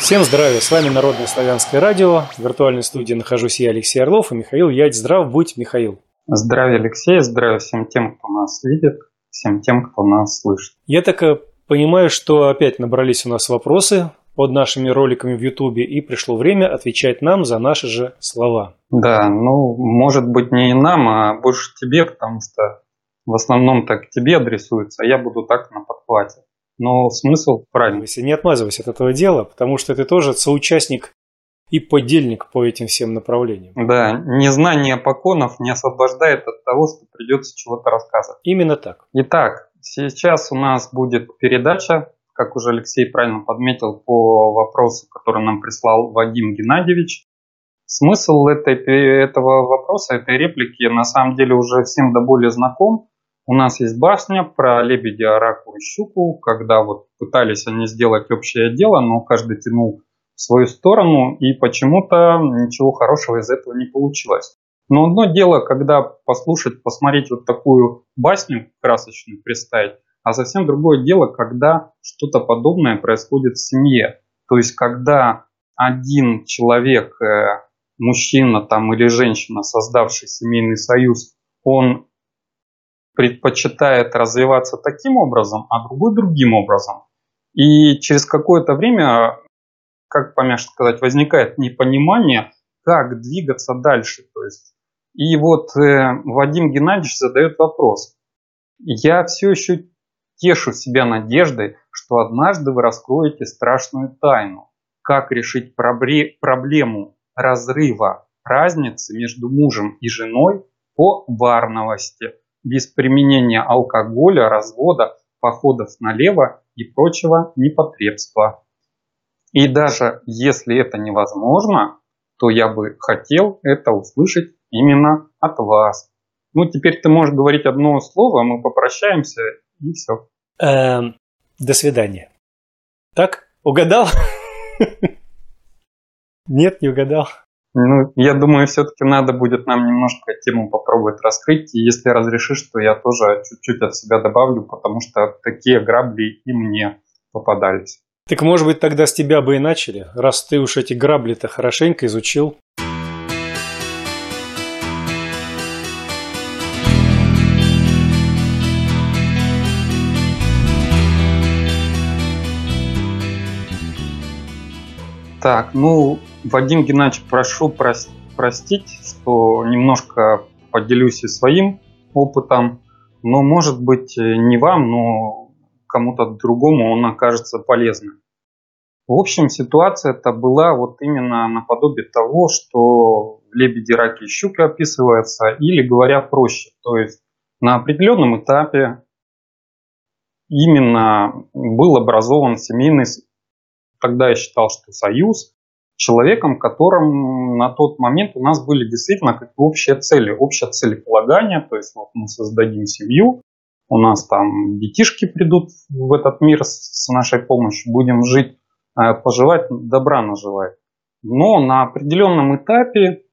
Всем здравия, с вами Народное славянское радио. В виртуальной студии нахожусь я, Алексей Орлов, и Михаил Ядь. Здрав будь, Михаил. Здравия, Алексей, здравия всем тем, кто нас видит, всем тем, кто нас слышит. Я так понимаю, что опять набрались у нас вопросы под нашими роликами в Ютубе, и пришло время отвечать нам за наши же слова. Да, может быть не нам, а больше тебе, потому что в основном так тебе адресуется, а я буду так на подхвате. Но смысл правильный. Если не отмазывайся от этого дела, потому что ты тоже соучастник и подельник по этим всем направлениям. Да, незнание поконов не освобождает от того, что придется чего-то рассказывать. Именно так. Итак, сейчас у нас будет передача, как уже Алексей правильно подметил, по вопросу, который нам прислал Вадим Геннадьевич. Смысл этого вопроса, этой реплики, на самом деле уже всем до боли знаком. У нас есть басня про лебедя, раку и щуку, когда вот пытались они сделать общее дело, но каждый тянул в свою сторону, и почему-то ничего хорошего из этого не получилось. Но одно дело, когда послушать, посмотреть вот такую басню красочную, представить, а совсем другое дело, когда что-то подобное происходит в семье. То есть, когда один человек, мужчина там или женщина, создавший семейный союз, он предпочитает развиваться таким образом, а другой другим образом. И через какое-то время, как помягче сказать, возникает непонимание, как двигаться дальше. То есть, и вот Вадим Геннадьевич задает вопрос. Я все еще тешу себя надеждой, что однажды вы раскроете страшную тайну. Как решить проблему разрыва разницы между мужем и женой по варновости, без применения алкоголя, развода, походов налево и прочего непотребства. И даже если это невозможно, то я бы хотел это услышать именно от вас. Теперь ты можешь говорить одно слово, мы попрощаемся и все. До свидания. Так? Угадал? Нет, не угадал. Я думаю, все-таки надо будет нам немножко тему попробовать раскрыть. И если разрешишь, то я тоже чуть-чуть от себя добавлю, потому что такие грабли и мне попадались. Так может быть тогда с тебя бы и начали, раз ты уж эти грабли-то хорошенько изучил. Так, Вадим Геннадьевич, прошу простить, что немножко поделюсь и своим опытом, но, может быть, не вам, но кому-то другому он окажется полезным. В общем, ситуация-то была вот именно наподобие того, что лебеди, раки и щуки описывается, или говоря проще, то есть на определенном этапе именно был образован семейный, тогда я считал, что союз, человеком, которым на тот момент у нас были действительно как общие цели, общее целеполагание, то есть вот мы создадим семью, у нас там детишки придут в этот мир с нашей помощью, будем жить, поживать, добра наживать. Но на определенном этапе,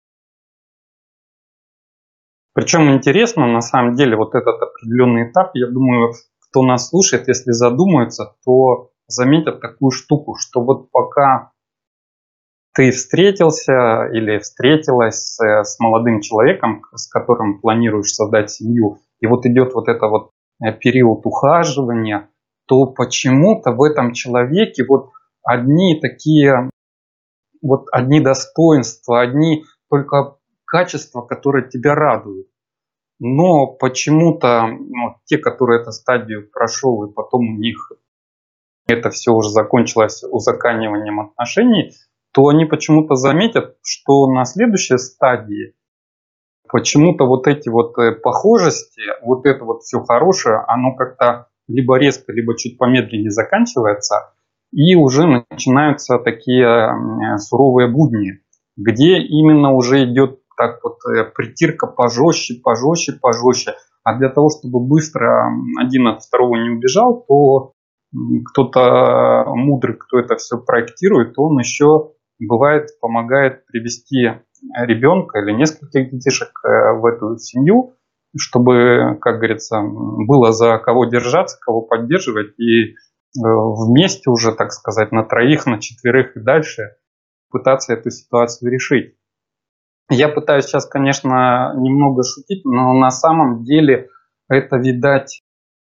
причем интересно, на самом деле, вот этот определенный этап, я думаю, кто нас слушает, если задумается, то заметят такую штуку, что вот пока ты встретился или встретилась с молодым человеком, с которым планируешь создать семью, и вот идет вот это вот период ухаживания, то почему-то в этом человеке вот одни такие, вот одни достоинства, одни только качества, которые тебя радуют. Но почему-то те, которые эту стадию прошел, и потом у них это все уже закончилось узакониванием отношений, то они почему-то заметят, что на следующей стадии почему-то вот эти вот похожести, вот это вот все хорошее, оно как-то либо резко, либо чуть помедленнее заканчивается, и уже начинаются такие суровые будни, где именно уже идет так вот притирка пожестче. А для того, чтобы быстро один от второго не убежал, то кто-то мудрый, кто это все проектирует, он еще бывает помогает привести ребенка или нескольких детишек в эту семью, чтобы, как говорится, было за кого держаться, кого поддерживать, и вместе уже, так сказать, на троих, на четверых и дальше пытаться эту ситуацию решить. Я пытаюсь сейчас, конечно, немного шутить, но на самом деле это, видать,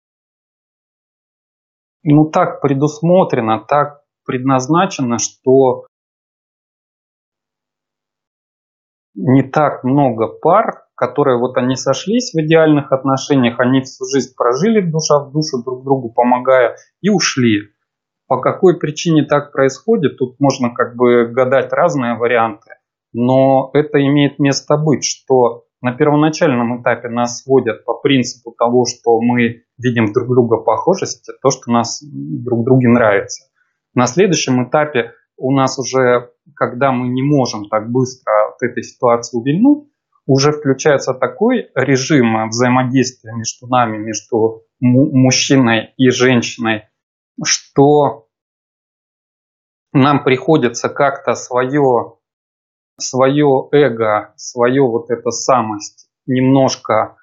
так предусмотрено, так предназначено, что не так много пар, которые вот они сошлись в идеальных отношениях, они всю жизнь прожили душа в душу друг другу, помогая, и ушли. По какой причине так происходит, тут можно как бы гадать разные варианты, но это имеет место быть, что на первоначальном этапе нас сводят по принципу того, что мы видим друг друга похожести, то, что нас друг друге нравится. На следующем этапе у нас уже, когда мы не можем так быстро от этой ситуации увильнуть, уже включается такой режим взаимодействия между нами, между мужчиной и женщиной, что нам приходится как-то свое эго, свою вот эту самость немножко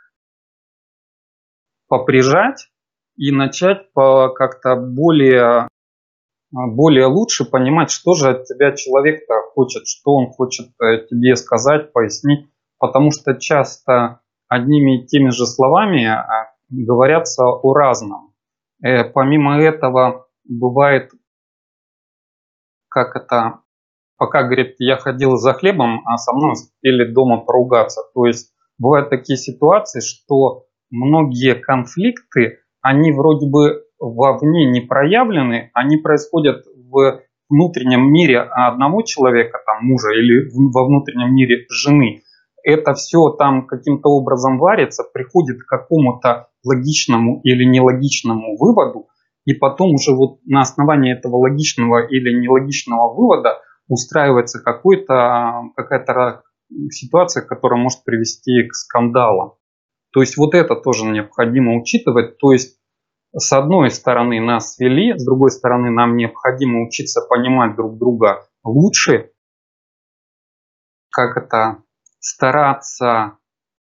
поприжать и начать как-то более лучше понимать, что же от тебя человек-то хочет, что он хочет тебе сказать, пояснить, потому что часто одними и теми же словами говорятся о разном. Помимо этого бывает, пока, говорит, я ходил за хлебом, а со мной успели дома поругаться. То есть бывают такие ситуации, что многие конфликты, они вроде бы вовне не проявлены, они происходят в внутреннем мире одного человека, там, мужа, или во внутреннем мире жены. Это все там каким-то образом варится, приходит к какому-то логичному или нелогичному выводу, и потом уже вот на основании этого логичного или нелогичного вывода устраивается какая-то ситуация, которая может привести к скандалам. То есть вот это тоже необходимо учитывать. То есть с одной стороны нас свели, с другой стороны нам необходимо учиться понимать друг друга лучше, стараться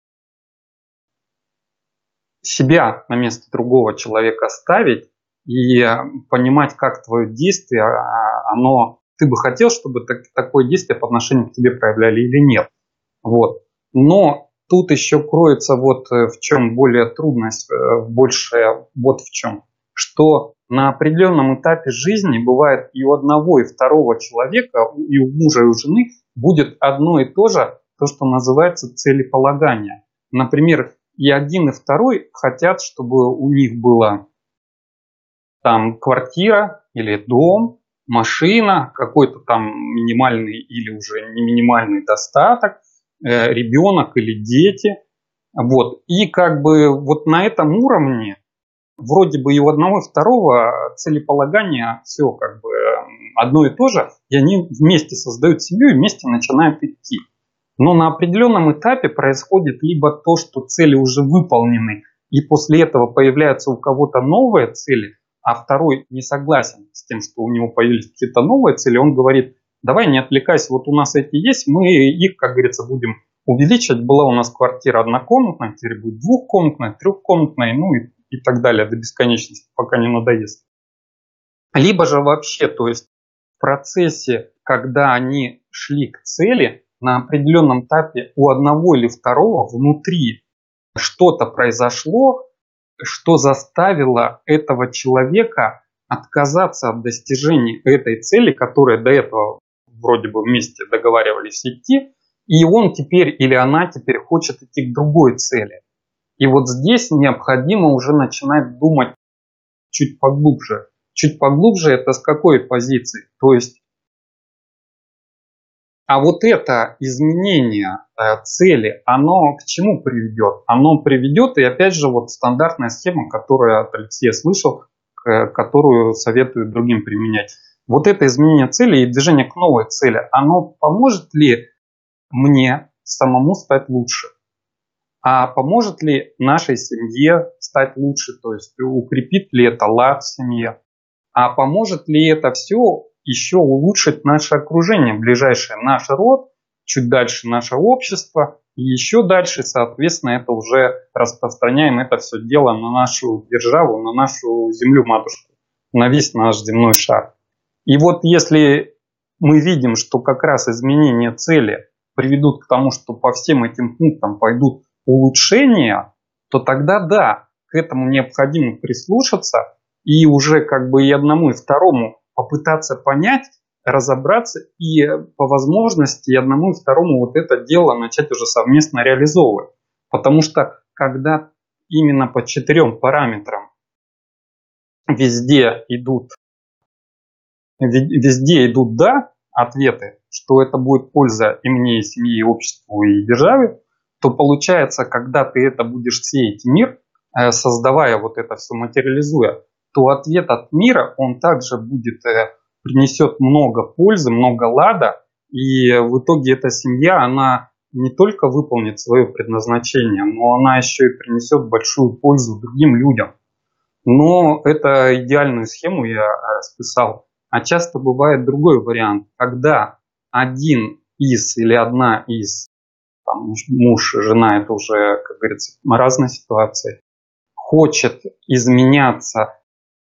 себя на место другого человека ставить и понимать, как твое действие, ты бы хотел, чтобы такое действие по отношению к тебе проявляли или нет. Вот. Но тут еще кроется вот в чем более трудность, большая вот в чем, что на определенном этапе жизни бывает и у одного, и второго человека, и у мужа, и у жены будет одно и то же, то, что называется целеполагание. Например, и один, и второй хотят, чтобы у них была там квартира или дом, машина, какой-то там минимальный или уже не минимальный достаток, ребенок или дети. Вот. И как бы вот на этом уровне вроде бы и у одного и второго целеполагание все как бы одно и то же, и они вместе создают семью и вместе начинают идти. Но на определенном этапе происходит либо то, что цели уже выполнены, и после этого появляются у кого-то новые цели, а второй не согласен с тем, что у него появились какие-то новые цели, он говорит: давай не отвлекайся, вот у нас эти есть, мы их, как говорится, будем увеличивать. Была у нас квартира однокомнатная, теперь будет двухкомнатная, трехкомнатная, ну и так далее до бесконечности, пока не надоест. Либо же вообще, то есть в процессе, когда они шли к цели, на определенном этапе у одного или второго внутри что-то произошло, что заставило этого человека отказаться от достижения этой цели, которые до этого вроде бы вместе договаривались идти, и он теперь или она теперь хочет идти к другой цели. И вот здесь необходимо уже начинать думать чуть поглубже. Чуть поглубже — это с какой позиции? То есть, а вот это изменение цели, оно к чему приведет? Оно приведет, и опять же вот стандартная схема, которую от Алексея слышал, которую советую другим применять. Вот это изменение цели и движение к новой цели, оно поможет ли мне самому стать лучше? А поможет ли нашей семье стать лучше? То есть укрепит ли это лад в семье? А поможет ли это все еще улучшить наше окружение, ближайшее наш род, чуть дальше наше общество, и еще дальше, соответственно, это уже распространяем это все дело на нашу державу, на нашу землю-матушку. на весь наш земной шар. И вот если мы видим, что как раз изменения цели приведут к тому, что по всем этим пунктам пойдут улучшения, то тогда да, к этому необходимо прислушаться и уже как бы и одному, и второму попытаться понять, разобраться и по возможности и одному, и второму вот это дело начать уже совместно реализовывать. Потому что когда именно по 4 параметрам везде идут «да» ответы, что это будет польза и мне, и семье, и обществу, и державе, то получается, когда ты это будешь сеять в мир, создавая вот это все, материализуя, то ответ от мира, он также принесет много пользы, много лада, и в итоге эта семья, она не только выполнит свое предназначение, но она еще и принесет большую пользу другим людям. Но это идеальную схему я расписал. А часто бывает другой вариант, когда один из или одна из, там, муж, жена, это уже, как говорится, разные ситуации, хочет изменяться,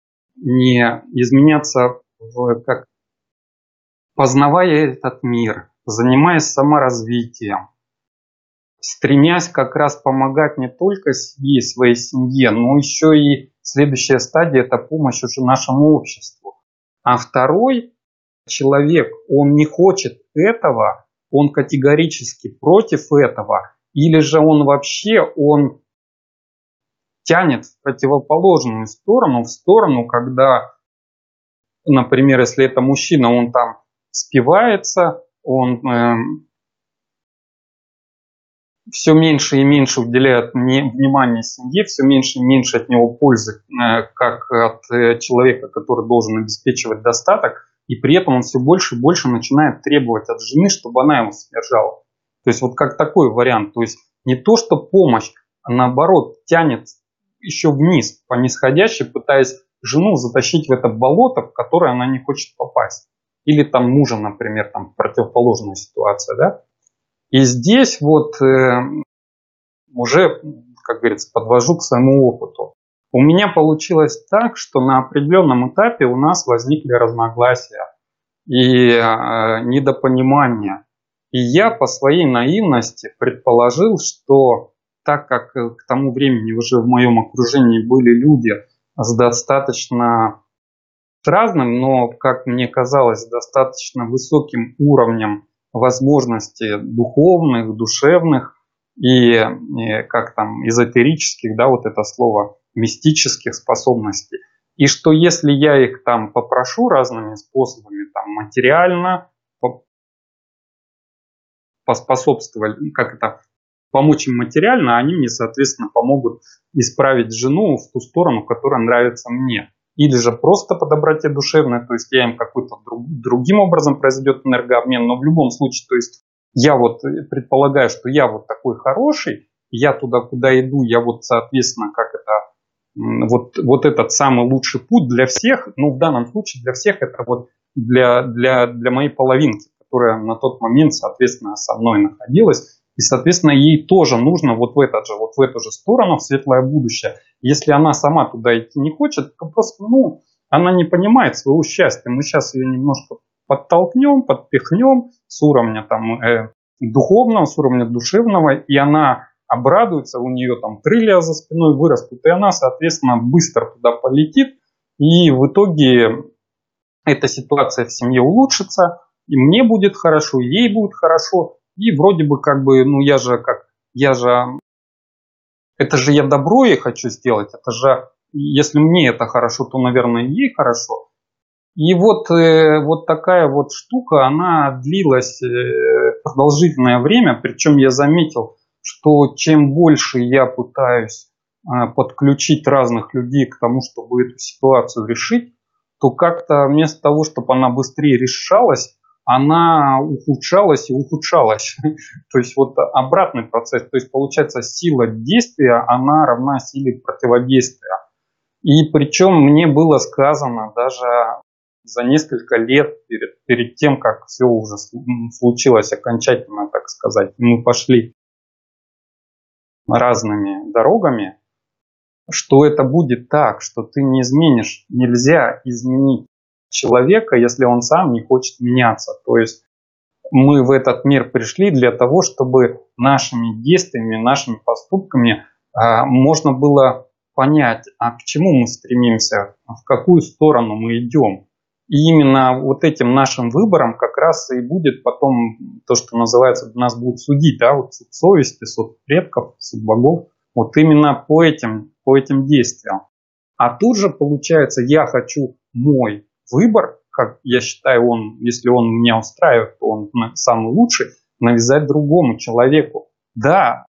как познавая этот мир, занимаясь саморазвитием, стремясь как раз помогать не только себе и своей семье, но еще и следующая стадия – это помощь уже нашему обществу. А второй человек, он не хочет этого, он категорически против этого, или же он тянет в противоположную сторону, в сторону, когда, например, если это мужчина, он там спивается, он все меньше и меньше уделяет внимания семье, все меньше и меньше от него пользы, как от человека, который должен обеспечивать достаток, и при этом он все больше и больше начинает требовать от жены, чтобы она его содержала. То есть вот как такой вариант. То есть не то, что помощь, а наоборот тянет еще вниз по нисходящей, пытаясь жену затащить в это болото, в которое она не хочет попасть. Или там мужа, например, там противоположная ситуация, да? И здесь вот уже, как говорится, подвожу к своему опыту. У меня получилось так, что на определенном этапе у нас возникли разногласия и недопонимания. И я по своей наивности предположил, что так как к тому времени уже в моем окружении были люди с достаточно разным, но, как мне казалось, достаточно высоким уровнем возможностей духовных, душевных и как там эзотерических, да, вот это слово, мистических способностей. И что если я их там попрошу разными способами, там материально поспособствовать, помочь им материально, они мне, соответственно, помогут исправить жену в ту сторону, которая нравится мне. Или же просто по доброте душевной, то есть я им какой-то другим образом произойдет энергообмен, но в любом случае, то есть я вот предполагаю, что я вот такой хороший, я туда, куда иду, я вот, соответственно, вот этот самый лучший путь для всех, ну, в данном случае для всех это вот для моей половинки, которая на тот момент, соответственно, со мной находилась. И, соответственно, ей тоже нужно вот в эту же сторону, в светлое будущее. Если она сама туда идти не хочет, то просто, она не понимает своего счастья. Мы сейчас ее немножко подтолкнем, подпихнем с уровня духовного, с уровня душевного, и она обрадуется, у нее там крылья за спиной вырастут, и она, соответственно, быстро туда полетит, и в итоге эта ситуация в семье улучшится, и мне будет хорошо, и ей будет хорошо. И вроде бы это же я добро ей хочу сделать, это же, если мне это хорошо, то, наверное, ей хорошо. И вот такая вот штука, она длилась продолжительное время, причем я заметил, что чем больше я пытаюсь подключить разных людей к тому, чтобы эту ситуацию решить, то как-то вместо того, чтобы она быстрее решалась, она ухудшалась и ухудшалась. То есть вот обратный процесс. То есть получается сила действия, она равна силе противодействия. И причем мне было сказано даже за несколько лет перед тем, как все уже случилось окончательно, так сказать. Мы пошли разными дорогами. что это будет так, что ты не изменишь. Нельзя изменить человека, если он сам не хочет меняться. То есть мы в этот мир пришли для того, чтобы нашими действиями, нашими поступками можно было понять, а к чему мы стремимся, в какую сторону мы идем. И именно вот этим нашим выбором как раз и будет потом то, что называется, нас будут судить, да, вот суд совести, суд предков, суд богов, вот именно по этим действиям. А тут же получается, я хочу мой выбор, как я считаю, если он меня устраивает, то он самый лучший, навязать другому человеку. Да,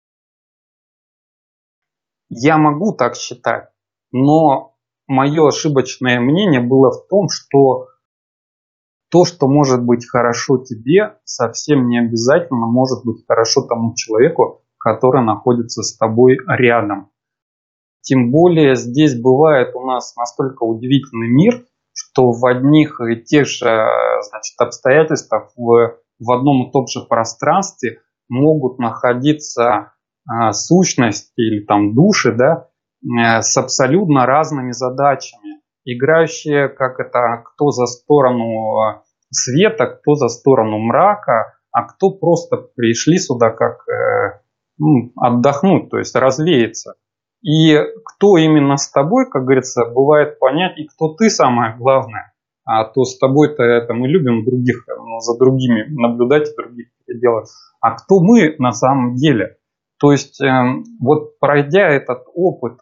я могу так считать, но мое ошибочное мнение было в том, что то, что может быть хорошо тебе, совсем не обязательно может быть хорошо тому человеку, который находится с тобой рядом. Тем более здесь бывает у нас настолько удивительный мир, что в одних и тех же обстоятельствах в одном и том же пространстве могут находиться сущности или там души, да, с абсолютно разными задачами, играющие кто за сторону света, кто за сторону мрака, а кто просто пришли сюда как отдохнуть, то есть развеяться. И кто именно с тобой, как говорится, бывает понять, и кто ты, самое главное. А то с тобой-то это мы любим других, за другими наблюдать, других делать. А кто мы на самом деле? То есть вот пройдя этот опыт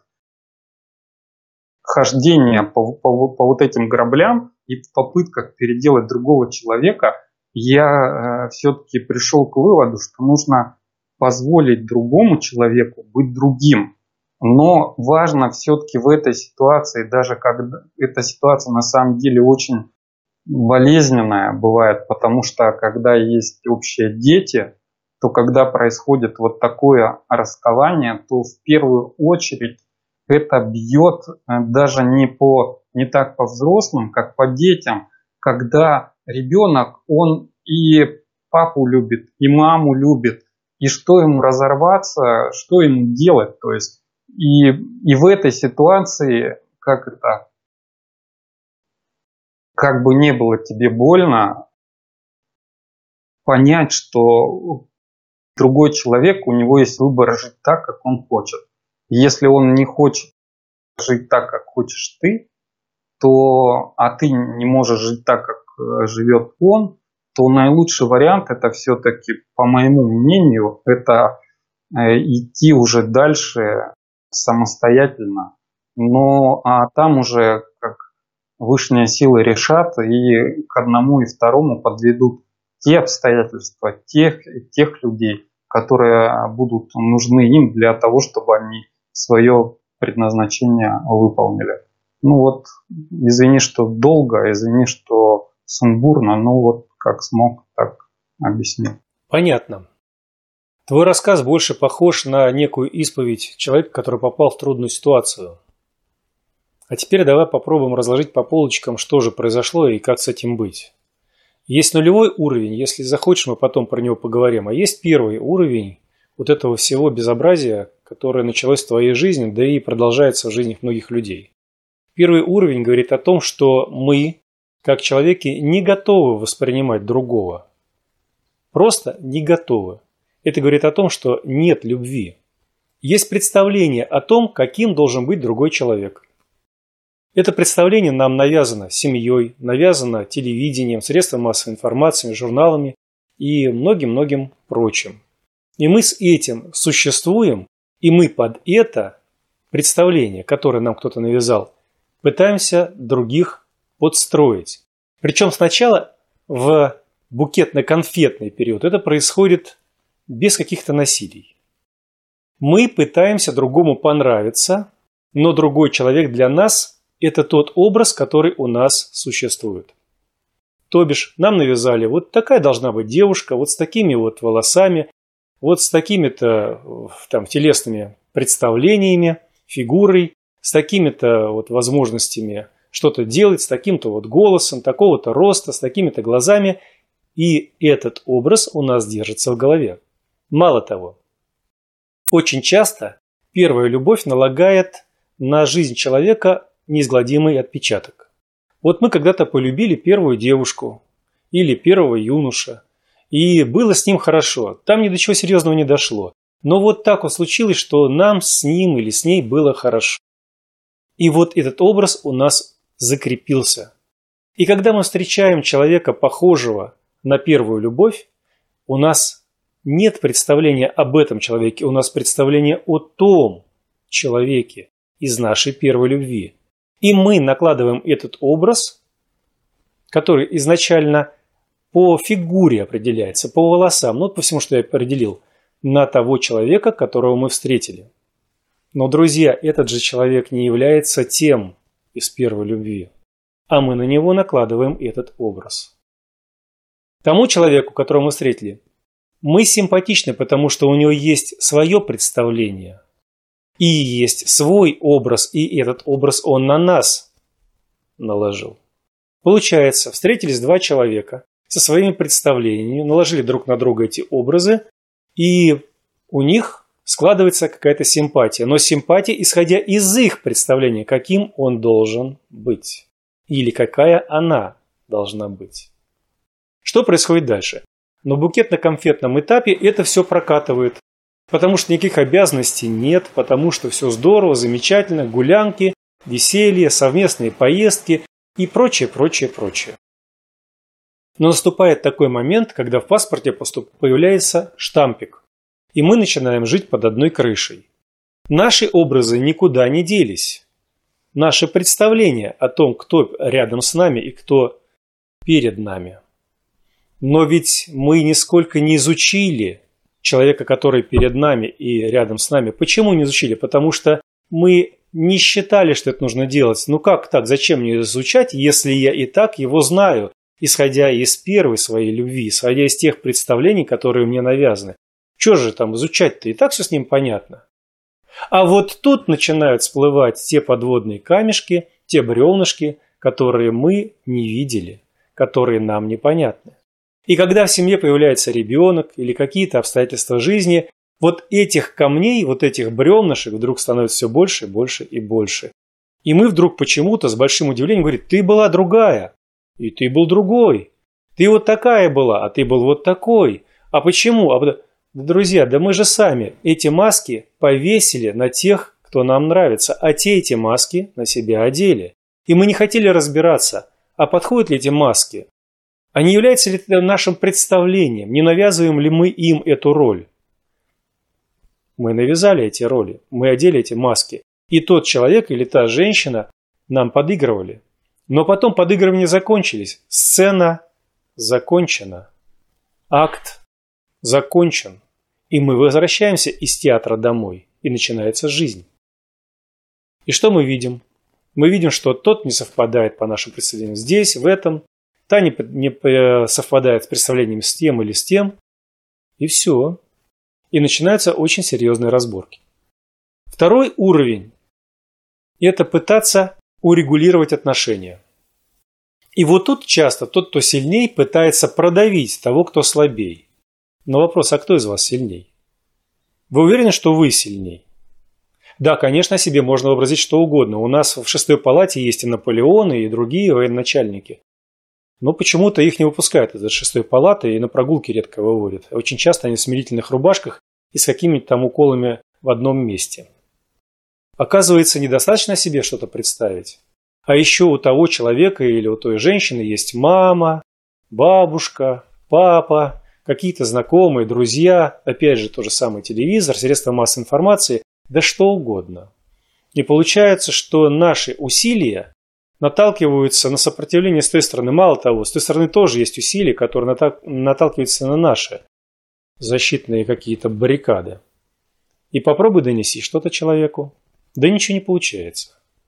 хождения по вот этим граблям и в попытках переделать другого человека, я все-таки пришел к выводу, что нужно позволить другому человеку быть другим. Но важно все-таки в этой ситуации, даже когда эта ситуация на самом деле очень болезненная бывает, потому что когда есть общие дети, то когда происходит вот такое расставание, то в первую очередь это бьет даже не так по взрослым, как по детям, когда ребенок, он и папу любит, и маму любит, и что ему разорваться, что ему делать, то есть и в этой ситуации, как бы не было тебе больно, понять, что другой человек, у него есть выбор жить так, как он хочет. Если он не хочет жить так, как хочешь ты, а ты не можешь жить так, как живет он, то наилучший вариант это все-таки, по моему мнению, это идти уже дальше самостоятельно. Но там уже как высшие силы решат и к одному и второму подведут те обстоятельства, тех людей, которые будут нужны им для того, чтобы они свое предназначение выполнили. Ну вот, извини, что долго, извини, что сумбурно, но вот как смог, так объяснил. Понятно. Твой рассказ больше похож на некую исповедь человека, который попал в трудную ситуацию. А теперь давай попробуем разложить по полочкам, что же произошло и как с этим быть. Есть нулевой уровень, если захочешь, мы потом про него поговорим. А есть первый уровень вот этого всего безобразия, которое началось в твоей жизни, да и продолжается в жизни многих людей. Первый уровень говорит о том, что мы, как человеки, не готовы воспринимать другого. Просто не готовы. Это говорит о том, что нет любви. Есть представление о том, каким должен быть другой человек. Это представление нам навязано семьей, навязано телевидением, средствами массовой информации, журналами и многим-многим прочим. И мы с этим существуем, и мы под это представление, которое нам кто-то навязал, пытаемся других подстроить. Причем сначала в букетно-конфетный период это происходит без каких-то насилий. Мы пытаемся другому понравиться, но другой человек для нас – это тот образ, который у нас существует. То бишь, нам навязали, вот такая должна быть девушка, вот с такими вот волосами, вот с такими-то там телесными представлениями, фигурой, с такими-то вот возможностями что-то делать, с таким-то вот голосом, такого-то роста, с такими-то глазами. И этот образ у нас держится в голове. Мало того, очень часто первая любовь налагает на жизнь человека неизгладимый отпечаток. Вот мы когда-то полюбили первую девушку или первого юноша, и было с ним хорошо, там ни до чего серьезного не дошло. Но вот так вот случилось, что нам с ним или с ней было хорошо. И вот этот образ у нас закрепился. И когда мы встречаем человека, похожего на первую любовь, у нас нет представления об этом человеке, у нас представление о том человеке из нашей первой любви. И мы накладываем этот образ, который изначально по фигуре определяется, по волосам, ну, по всему, что я определил, на того человека, которого мы встретили. Но, друзья, этот же человек не является тем из первой любви, а мы на него накладываем этот образ. Тому человеку, которого мы встретили, мы симпатичны, потому что у него есть свое представление и есть свой образ, и этот образ он на нас наложил. Получается, встретились два человека со своими представлениями, наложили друг на друга эти образы, и у них складывается какая-то симпатия. Но симпатия, исходя из их представления, каким он должен быть. Или какая она должна быть. Что происходит дальше? На букетно-конфетном этапе это все прокатывает. Потому что никаких обязанностей нет, потому что все здорово, замечательно, гулянки, веселье, совместные поездки и прочее, прочее, прочее. Но наступает такой момент, когда в паспорте появляется штампик, и мы начинаем жить под одной крышей. Наши образы никуда не делись. Наше представление о том, кто рядом с нами и кто перед нами. Но ведь мы нисколько не изучили человека, который перед нами и рядом с нами. Почему не изучили? Потому что мы не считали, что это нужно делать. Ну как так? Зачем мне изучать, если я и так его знаю, исходя из первой своей любви, исходя из тех представлений, которые мне навязаны? Чего же там изучать-то? И так все с ним понятно. А вот тут начинают всплывать те подводные камешки, те бревнышки, которые мы не видели, которые нам непонятны. И когда в семье появляется ребенок или какие-то обстоятельства жизни, вот этих камней, вот этих бревнышек вдруг становится все больше, больше и больше. И мы вдруг почему-то с большим удивлением говорим: ты была другая, и ты был другой. Ты вот такая была, а ты был вот такой. А почему? Друзья, да мы же сами эти маски повесили на тех, кто нам нравится, а те эти маски на себя одели. И мы не хотели разбираться, а подходят ли эти маски, а не является ли это нашим представлением, не навязываем ли мы им эту роль. Мы навязали эти роли, мы одели эти маски. И тот человек или та женщина нам подыгрывали. Но потом подыгрывания закончились. Сцена закончена. Акт закончен. И мы возвращаемся из театра домой. И начинается жизнь. И что мы видим? Мы видим, что тот не совпадает по нашим представлениям здесь, в этом. Та не совпадает с представлениями с тем или с тем. И все. И начинаются очень серьезные разборки. Второй уровень – это пытаться урегулировать отношения. И вот тут часто тот, кто сильней, пытается продавить того, кто слабей. Но вопрос: а кто из вас сильней? Вы уверены, что вы сильней? Да, конечно, себе можно вообразить что угодно. У нас в 6-й палате есть и Наполеоны, и другие военачальники. Но почему-то их не выпускают из 6-й палаты и на прогулки редко выводят. Очень часто они в смирительных рубашках и с какими-то там уколами в одном месте. Оказывается, недостаточно себе что-то представить. А еще у того человека или у той женщины есть мама, бабушка, папа, какие-то знакомые, друзья, опять же, тот же самый телевизор, средства массовой информации, да что угодно. И получается, что наши усилия наталкиваются на сопротивление с той стороны. Мало того, с той стороны тоже есть усилия, которые наталкиваются на наши защитные какие-то баррикады. И попробуй донеси что-то человеку. Да ничего не получается.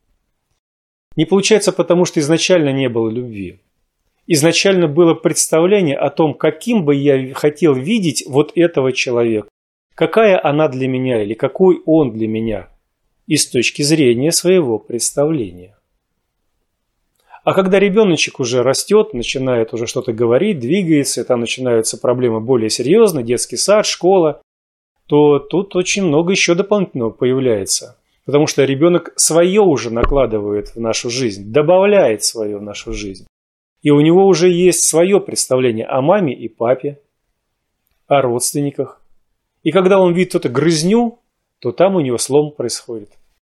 Не получается, потому что изначально не было любви. Изначально было представление о том, каким бы я хотел видеть вот этого человека. Какая она для меня или какой он для меня. И с точки зрения своего представления. А когда ребеночек уже растет, начинает уже что-то говорить, двигается, там начинаются проблемы более серьезные, детский сад, школа, то тут очень много еще дополнительного появляется. Потому что ребенок свое уже накладывает в нашу жизнь, добавляет свое в нашу жизнь. И у него уже есть свое представление о маме и папе, о родственниках. И когда он видит эту грызню, то там у него слом происходит.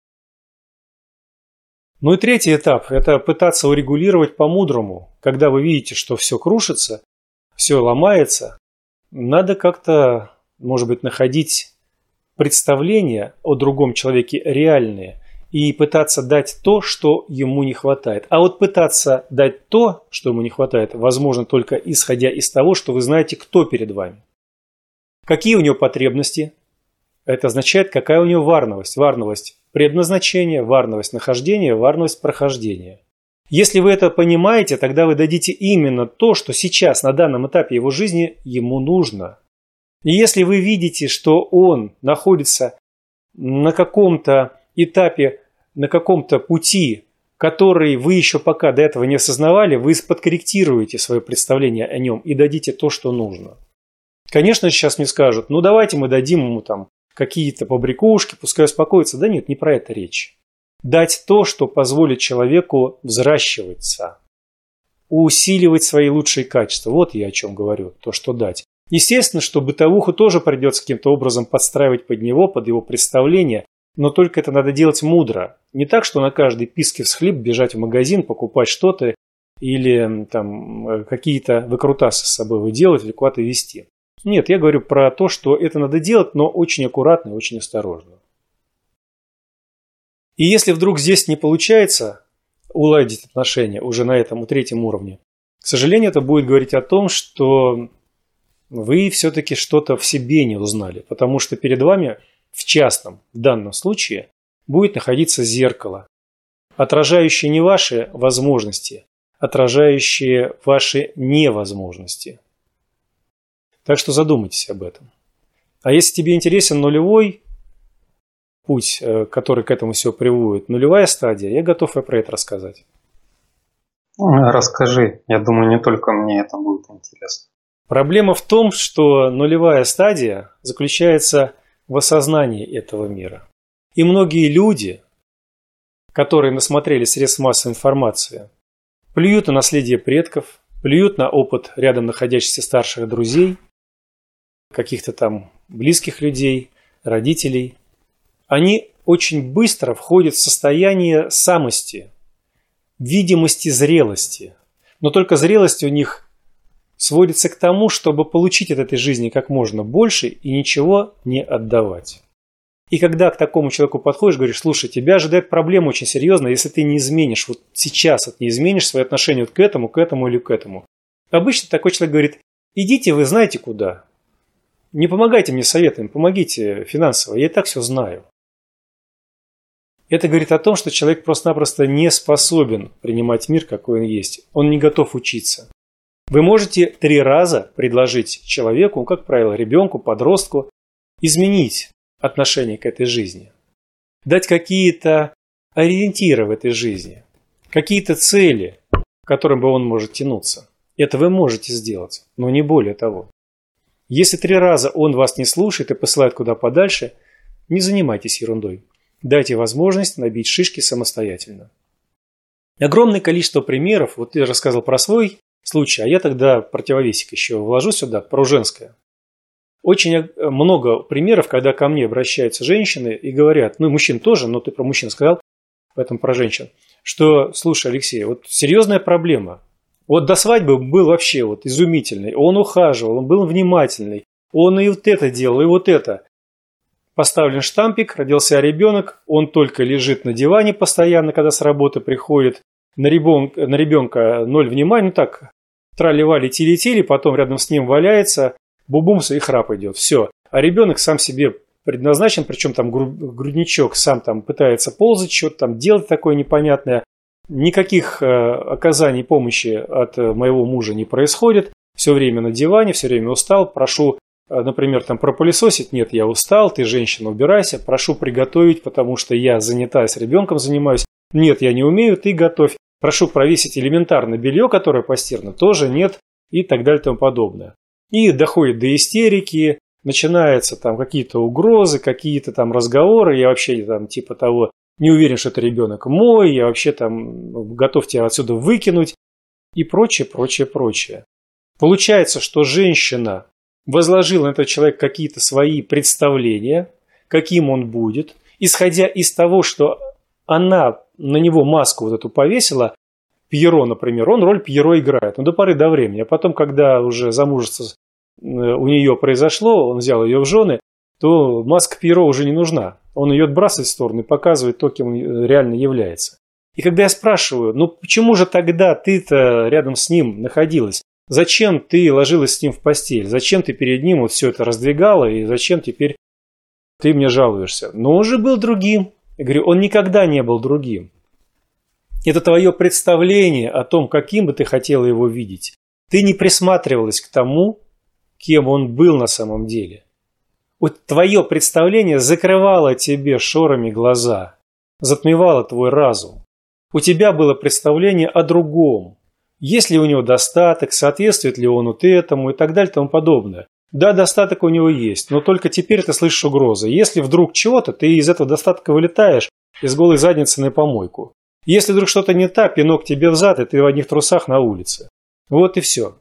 Ну и третий этап – это пытаться урегулировать по-мудрому. Когда вы видите, что все крушится, все ломается, надо как-то, может быть, находить представления о другом человеке реальные и пытаться дать то, что ему не хватает. А вот пытаться дать то, что ему не хватает, возможно только исходя из того, что вы знаете, кто перед вами. Какие у него потребности? Это означает, какая у него варновость. Варновость предназначения, варновость нахождения, варновость прохождения. Если вы это понимаете, тогда вы дадите именно то, что сейчас на данном этапе его жизни ему нужно. И если вы видите, что он находится на каком-то этапе, на каком-то пути, который вы еще пока до этого не осознавали, вы подкорректируете свое представление о нем и дадите то, что нужно. Конечно, сейчас мне скажут, ну давайте мы дадим ему там какие-то побрякушки, пускай успокоится. Да нет, не про это речь. Дать то, что позволит человеку взращиваться, усиливать свои лучшие качества. Вот я о чем говорю, то, что дать. Естественно, что бытовуху тоже придется каким-то образом подстраивать под него, под его представление, но только это надо делать мудро. Не так, что на каждый писк и всхлип бежать в магазин, покупать что-то или там какие-то выкрутасы с собой выделать или куда-то везти. Нет, я говорю про то, что это надо делать, но очень аккуратно и очень осторожно. И если вдруг здесь не получается уладить отношения уже на этом третьем уровне, к сожалению, это будет говорить о том, что вы все-таки что-то в себе не узнали, потому что перед вами в частном, в данном случае, будет находиться зеркало, отражающее не ваши возможности, отражающее ваши невозможности. Так что задумайтесь об этом. А если тебе интересен нулевой путь, который к этому все приводит, нулевая стадия, я готов и про это рассказать. Расскажи. Я думаю, не только мне это будет интересно. Проблема в том, что нулевая стадия заключается в осознании этого мира. И многие люди, которые насмотрели средств массовой информации, плюют на наследие предков, плюют на опыт рядом находящихся старших друзей, каких-то там близких людей, родителей. Они очень быстро входят в состояние самости, видимости зрелости. Но только зрелость у них сводится к тому, чтобы получить от этой жизни как можно больше и ничего не отдавать. И когда к такому человеку подходишь, говоришь, слушай, тебя ожидает проблема очень серьезная, если ты не изменишь, вот сейчас не изменишь свои отношения вот к этому или к этому. Обычно такой человек говорит, идите вы знаете куда. Не помогайте мне советами, помогите финансово, я и так все знаю. Это говорит о том, что человек просто-напросто не способен принимать мир, какой он есть. Он не готов учиться. Вы можете 3 раза предложить человеку, как правило, ребенку, подростку, изменить отношение к этой жизни. Дать какие-то ориентиры в этой жизни, какие-то цели, к которым бы он может тянуться. Это вы можете сделать, но не более того. Если 3 раза он вас не слушает и посылает куда подальше, не занимайтесь ерундой. Дайте возможность набить шишки самостоятельно. Огромное количество примеров, вот я рассказал про свой случай, а я тогда противовесик еще вложу сюда, про женское. Очень много примеров, когда ко мне обращаются женщины и говорят, ну и мужчин тоже, но ты про мужчин сказал, поэтому про женщин, что, слушай, Алексей, вот серьезная проблема. Вот до свадьбы был вообще вот изумительный, он ухаживал, он был внимательный, он и вот это делал, и вот это. Поставлен штампик, родился ребенок, он только лежит на диване постоянно, когда с работы приходит, на ребенка 0 внимания, ну так, трали-вали, тили-тили, потом рядом с ним валяется, бубумс и храп идет, все. А ребенок сам себе предназначен, причем там грудничок сам там пытается ползать, что-то там делать такое непонятное. Никаких оказаний помощи от моего мужа не происходит. Все время на диване, все время устал. Прошу, например, там пропылесосить. Нет, я устал, ты, женщина, убирайся. Прошу приготовить, потому что я занята, с ребенком занимаюсь. Нет, я не умею, ты готовь. Прошу провесить элементарно белье, которое постирано. Тоже нет. И так далее и тому подобное. И доходит до истерики, начинаются там какие-то угрозы, какие-то там разговоры, я вообще там типа того не уверен, что это ребенок мой, я вообще там готов тебя отсюда выкинуть и прочее, прочее, прочее. Получается, что женщина возложила на этот человек какие-то свои представления, каким он будет, исходя из того, что она на него маску вот эту повесила, Пьеро, например, он роль Пьеро играет, до поры до времени. А потом, когда уже замужество у нее произошло, он взял ее в жены, то маска Пьеро уже не нужна. Он ее отбрасывает в сторону и показывает то, кем он реально является. И когда я спрашиваю, ну почему же тогда ты-то рядом с ним находилась? Зачем ты ложилась с ним в постель? Зачем ты перед ним вот все это раздвигала? И зачем теперь ты мне жалуешься? Но он же был другим. Я говорю, он никогда не был другим. Это твое представление о том, каким бы ты хотела его видеть. Ты не присматривалась к тому, кем он был на самом деле. Вот твое представление закрывало тебе шорами глаза, затмевало твой разум. У тебя было представление о другом. Есть ли у него достаток, соответствует ли он вот этому и так далее и тому подобное. Да, достаток у него есть, но только теперь ты слышишь угрозы. Если вдруг чего-то, ты из этого достатка вылетаешь из голой задницы на помойку. Если вдруг что-то не так, пинок тебе в зад, и ты в одних трусах на улице. Вот и все.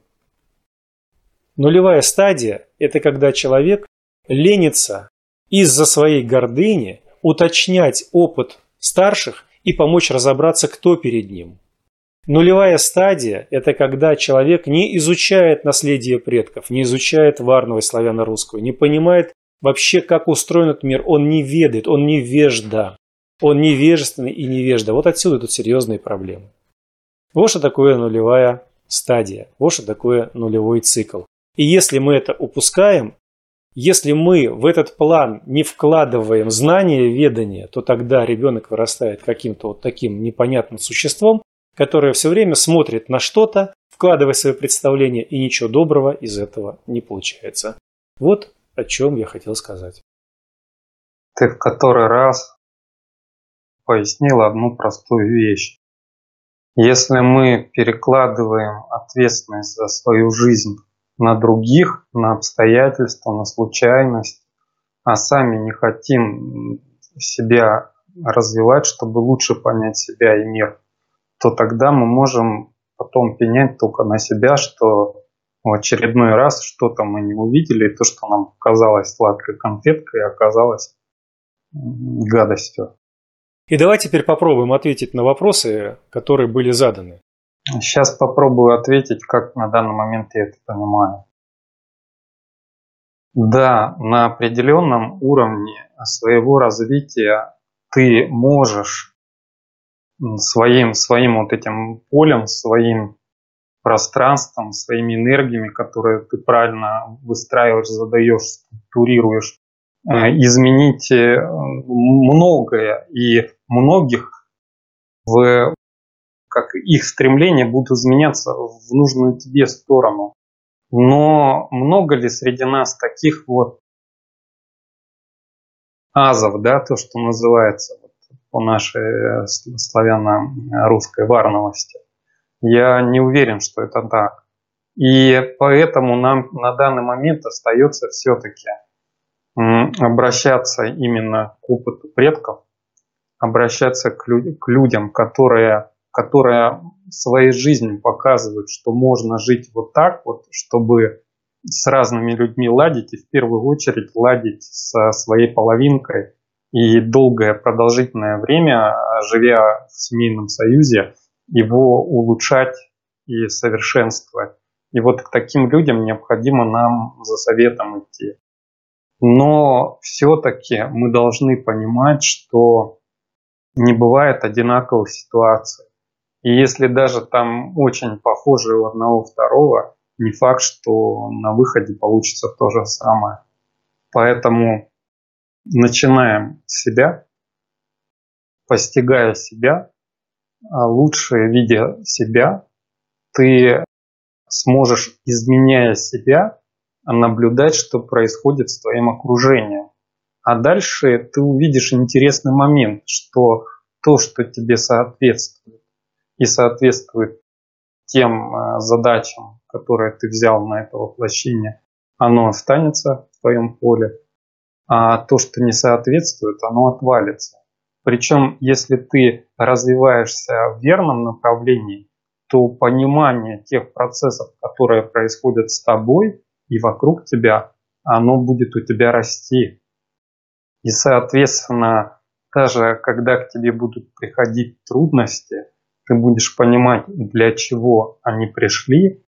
Нулевая стадия – это когда человек ленится из-за своей гордыни уточнять опыт старших и помочь разобраться, кто перед ним. Нулевая стадия – это когда человек не изучает наследие предков, не изучает варного и славяно-русского, не понимает вообще, как устроен этот мир, он не ведает, он невежда. Он невежественный и невежда. Вот отсюда тут серьезные проблемы. Вот что такое нулевая стадия. Вот что такое нулевой цикл. И если мы это упускаем, если мы в этот план не вкладываем знания, ведания, то тогда ребенок вырастает каким-то вот таким непонятным существом, которое все время смотрит на что-то, вкладывая свои представления, и ничего доброго из этого не получается. Вот о чем я хотел сказать. Ты в который раз пояснил одну простую вещь. Если мы перекладываем ответственность за свою жизнь на других, на обстоятельства, на случайность, а сами не хотим себя развивать, чтобы лучше понять себя и мир, то тогда мы можем потом пенять только на себя, что в очередной раз что-то мы не увидели, и то, что нам показалось сладкой конфеткой, оказалось гадостью. И давай теперь попробуем ответить на вопросы, которые были заданы. Сейчас попробую ответить, как на данный момент я это понимаю. Да, на определенном уровне своего развития ты можешь своим вот этим полем, своим пространством, своими энергиями, которые ты правильно выстраиваешь, задаешь, структурируешь, изменить многое и многих как их стремления будут изменяться в нужную тебе сторону. Но много ли среди нас таких вот азов, да, то, что называется по нашей славяно-русской варновости? Я не уверен, что это так. И поэтому нам на данный момент остается все-таки обращаться именно к опыту предков, обращаться к людям, которые своей жизнью показывают, что можно жить вот так вот, чтобы с разными людьми ладить, и в первую очередь ладить со своей половинкой, и долгое продолжительное время, живя в семейном союзе, его улучшать и совершенствовать. И вот к таким людям необходимо нам за советом идти. Но все-таки мы должны понимать, что не бывает одинаковых ситуаций. И если даже там очень похожие у одного второго, не факт, что на выходе получится то же самое. Поэтому начинаем с себя, постигая себя, лучше видя себя, ты сможешь, изменяя себя, наблюдать, что происходит с твоим окружением. А дальше ты увидишь интересный момент, что то, что тебе соответствует и соответствует тем задачам, которые ты взял на это воплощение, оно останется твоем поле, а то, что не соответствует, оно отвалится. Причем, если ты развиваешься в верном направлении, то понимание тех процессов, которые происходят с тобой и вокруг тебя, оно будет у тебя расти. И, соответственно, даже когда к тебе будут приходить трудности, ты будешь понимать, для чего они пришли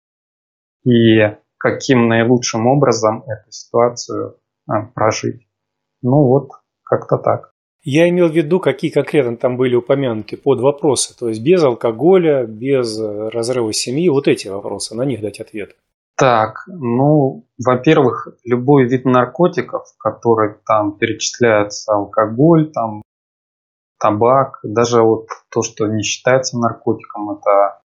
и каким наилучшим образом эту ситуацию прожить. Ну вот, как-то так. Я имел в виду, какие конкретно там были упомянуты под вопросы. То есть без алкоголя, без разрыва семьи. Вот эти вопросы, на них дать ответ. Так, ну, во-первых, любой вид наркотиков, который там перечисляется, алкоголь, там, табак, даже вот то, что не считается наркотиком, это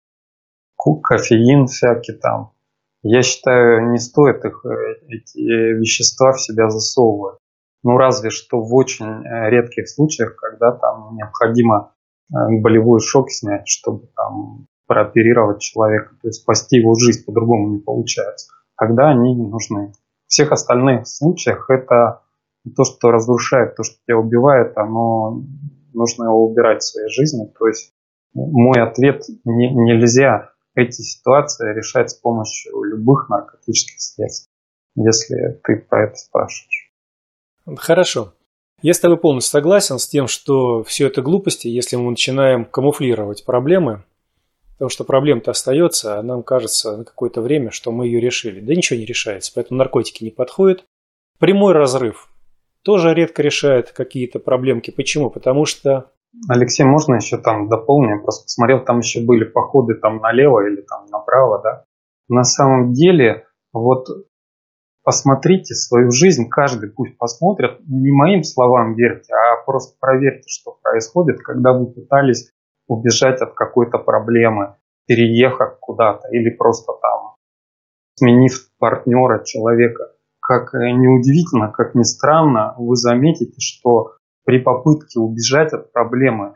кофеин всякий там. Я считаю, не стоит эти вещества в себя засовывать. Ну, разве что в очень редких случаях, когда там необходимо болевой шок снять, чтобы там прооперировать человека, то есть спасти его жизнь, по-другому не получается. Тогда они не нужны. В всех остальных случаях это то, что разрушает, то, что тебя убивает, оно нужно его убирать в своей жизни. То есть мой ответ: нельзя эти ситуации решать с помощью любых наркотических средств, если ты про это спрашиваешь. Хорошо. Я с тобой полностью согласен с тем, что все это глупости, если мы начинаем камуфлировать проблемы, потому что проблема-то остается, а нам кажется на какое-то время, что мы ее решили. Да ничего не решается, поэтому наркотики не подходят. Прямой разрыв тоже редко решает какие-то проблемки. Почему? Потому что... Алексей, можно еще там дополню? Я просто посмотрел, там еще были походы там налево или там направо, да? На самом деле, вот посмотрите свою жизнь, каждый пусть посмотрит, не моим словам верьте, а просто проверьте, что происходит, когда вы пытались убежать от какой-то проблемы, переехав куда-то или просто там сменив партнера, человека. Как ни удивительно, как ни странно, вы заметите, что при попытке убежать от проблемы,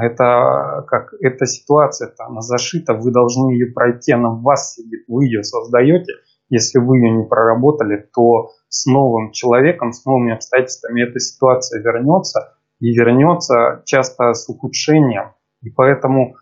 эта ситуация, она зашита, вы должны ее пройти, она в вас сидит, вы ее создаете. Если вы ее не проработали, то с новым человеком, с новыми обстоятельствами эта ситуация вернется, и вернется часто с ухудшением. И поэтому,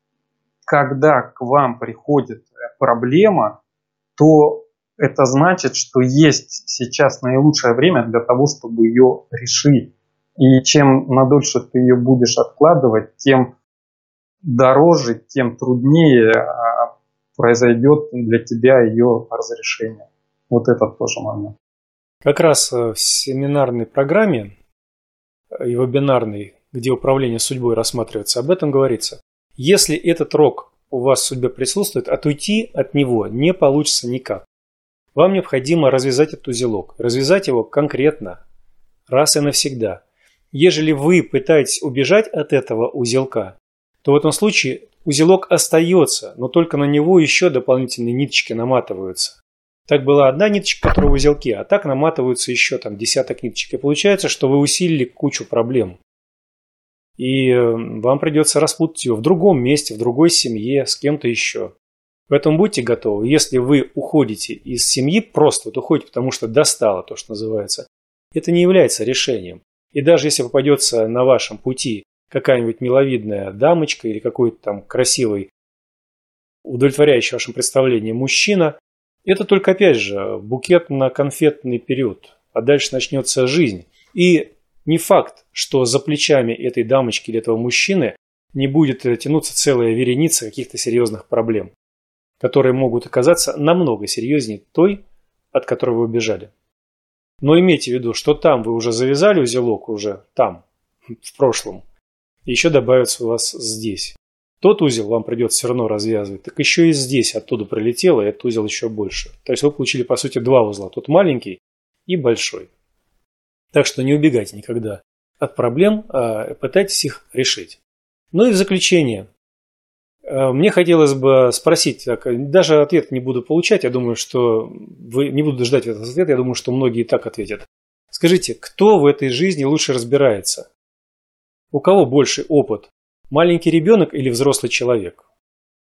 когда к вам приходит проблема, то это значит, что есть сейчас наилучшее время для того, чтобы ее решить. И чем надольше ты ее будешь откладывать, тем дороже, тем труднее произойдет для тебя ее разрешение. Вот этот тоже момент. Как раз в семинарной программе и вебинарной, где управление судьбой рассматривается, об этом говорится. Если этот рок у вас в судьбе присутствует, отойти от него не получится никак. Вам необходимо развязать этот узелок. Развязать его конкретно, раз и навсегда. Ежели вы пытаетесь убежать от этого узелка, то в этом случае узелок остается, но только на него еще дополнительные ниточки наматываются. Так была одна ниточка, которая в узелке, а так наматываются еще там десяток ниточек. И получается, что вы усилили кучу проблем. И вам придется распутать ее в другом месте, в другой семье, с кем-то еще. Поэтому будьте готовы. Если вы уходите из семьи, просто вот уходите, потому что достало, то, что называется, это не является решением. И даже если попадется на вашем пути какая-нибудь миловидная дамочка или какой-то там красивый, удовлетворяющий вашим представлениям мужчина, это только, опять же, букет на конфетный период. А дальше начнется жизнь. И не факт, что за плечами этой дамочки или этого мужчины не будет тянуться целая вереница каких-то серьезных проблем, которые могут оказаться намного серьезнее той, от которой вы убежали. Но имейте в виду, что там вы уже завязали узелок, уже там, в прошлом, и еще добавится у вас здесь. Тот узел вам придется все равно развязывать, так еще и здесь оттуда прилетело, и этот узел еще больше. То есть вы получили, по сути, два узла. Тот маленький и большой. Так что не убегайте никогда от проблем, а пытайтесь их решить. Ну и в заключение. Мне хотелось бы спросить, даже ответ не буду получать, я думаю, что вы не буду ждать этот ответ, я думаю, что многие и так ответят. Скажите, кто в этой жизни лучше разбирается? У кого больше опыт? Маленький ребенок или взрослый человек?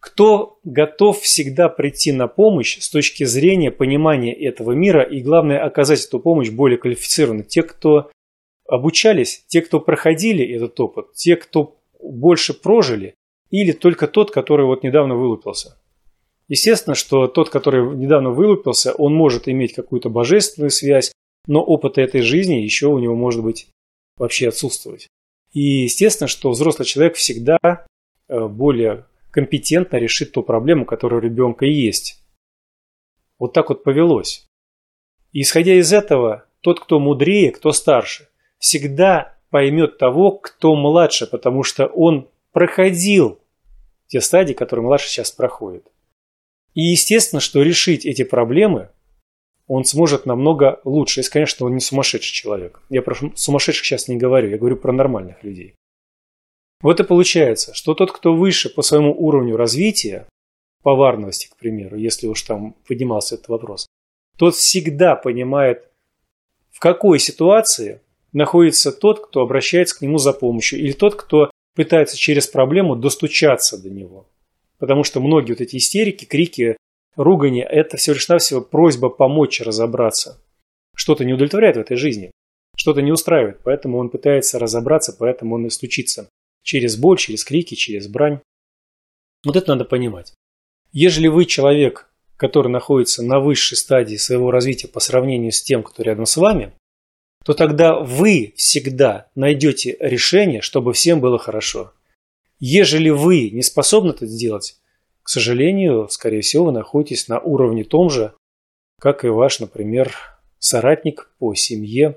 Кто готов всегда прийти на помощь с точки зрения понимания этого мира и, главное, оказать эту помощь более квалифицированно? Те, кто обучались, те, кто проходили этот опыт, те, кто больше прожили, или только тот, который вот недавно вылупился? Естественно, что тот, который недавно вылупился, он может иметь какую-то божественную связь, но опыта этой жизни еще у него может быть вообще отсутствовать. И естественно, что взрослый человек всегда более компетентно решит ту проблему, которая у ребенка есть. Вот так вот повелось. И исходя из этого, тот, кто мудрее, кто старше, всегда поймет того, кто младше, потому что он проходил те стадии, которые младше сейчас проходит. И естественно, что решить эти проблемы он сможет намного лучше, если, конечно, он не сумасшедший человек. Я про сумасшедших сейчас не говорю, я говорю про нормальных людей. Вот и получается, что тот, кто выше по своему уровню развития, поварности, к примеру, если уж там поднимался этот вопрос, тот всегда понимает, в какой ситуации находится тот, кто обращается к нему за помощью, или тот, кто пытается через проблему достучаться до него. Потому что многие вот эти истерики, крики, ругань – это всего лишь навсего просьба помочь разобраться. Что-то не удовлетворяет в этой жизни, что-то не устраивает, поэтому он пытается разобраться, поэтому он и стучится. Через боль, через крики, через брань. Вот это надо понимать. Ежели вы человек, который находится на высшей стадии своего развития по сравнению с тем, кто рядом с вами, то тогда вы всегда найдете решение, чтобы всем было хорошо. Ежели вы не способны это сделать, к сожалению, скорее всего, вы находитесь на уровне том же, как и ваш, например, соратник по семье,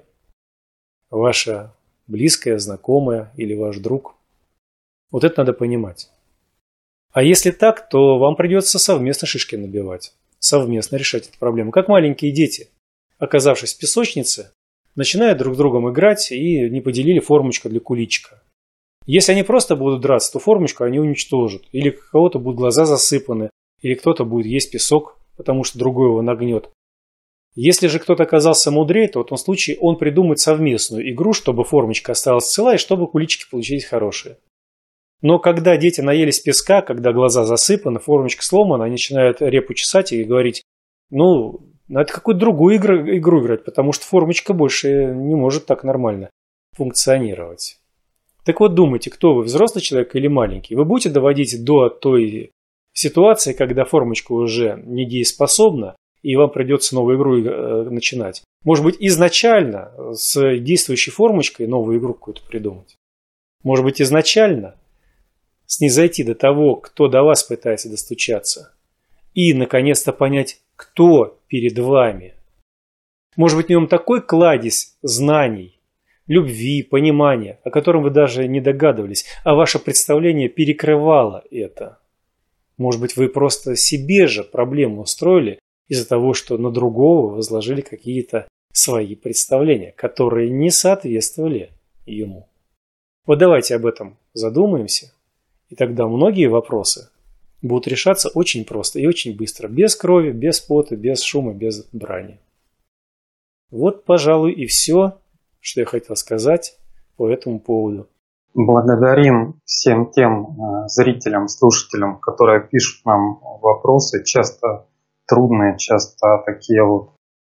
ваша близкая, знакомая или ваш друг. Вот это надо понимать. А если так, то вам придется совместно шишки набивать, совместно решать эту проблему. Как маленькие дети, оказавшись в песочнице, начинают друг с другом играть и не поделили формочку для куличика. Если они просто будут драться, то формочку они уничтожат. Или у кого-то будут глаза засыпаны, или кто-то будет есть песок, потому что другой его нагнет. Если же кто-то оказался мудрее, то в том случае он придумает совместную игру, чтобы формочка осталась цела и чтобы куличики получились хорошие. Но когда дети наелись песка, когда глаза засыпаны, формочка сломана, они начинают репу чесать и говорить, надо какую-то другую игру играть, потому что формочка больше не может так нормально функционировать. Так вот думайте, кто вы, взрослый человек или маленький? Вы будете доводить до той ситуации, когда формочка уже недееспособна, и вам придется новую игру начинать. Может быть, изначально с действующей формочкой новую игру какую-то придумать. Может быть, изначально снизойти до того, кто до вас пытается достучаться. И, наконец-то, понять, кто перед вами. Может быть, в нем такой кладезь знаний, любви, понимания, о котором вы даже не догадывались, а ваше представление перекрывало это. Может быть, вы просто себе же проблему устроили из-за того, что на другого возложили какие-то свои представления, которые не соответствовали ему. Вот давайте об этом задумаемся, и тогда многие вопросы будут решаться очень просто и очень быстро, без крови, без пота, без шума, без брани. Вот, пожалуй, и все, что я хотел сказать по этому поводу. Благодарим всем тем зрителям, слушателям, которые пишут нам вопросы, часто трудные, часто такие вот.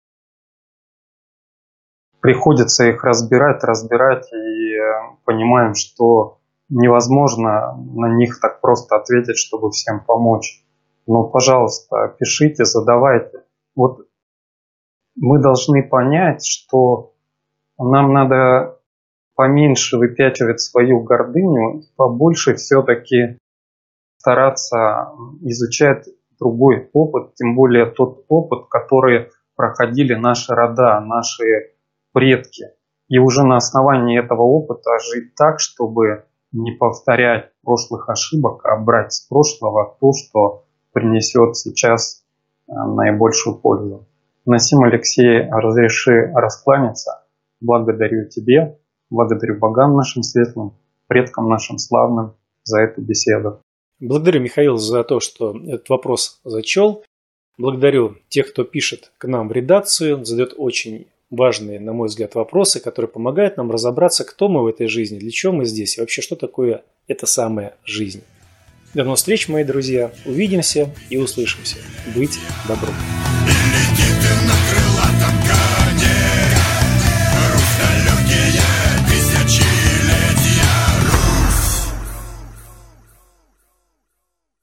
Приходится их разбирать и понимаем, что невозможно на них так просто ответить, чтобы всем помочь. Но, пожалуйста, пишите, задавайте. Вот мы должны понять, что нам надо поменьше выпячивать свою гордыню и побольше все-таки стараться изучать другой опыт, тем более тот опыт, который проходили наши рода, наши предки. И уже на основании этого опыта жить так, чтобы не повторять прошлых ошибок, а брать с прошлого то, что принесет сейчас наибольшую пользу. Насим Алексей, разреши раскланяться. Благодарю тебе, благодарю богам нашим светлым, предкам нашим славным за эту беседу. Благодарю, Михаил, за то, что этот вопрос зачел. Благодарю тех, кто пишет к нам в редакцию, задает очень важные, на мой взгляд, вопросы, которые помогают нам разобраться, кто мы в этой жизни, для чего мы здесь и вообще, что такое эта самая жизнь. До новых встреч, мои друзья. Увидимся и услышимся. Быть добру. Летит на крыло.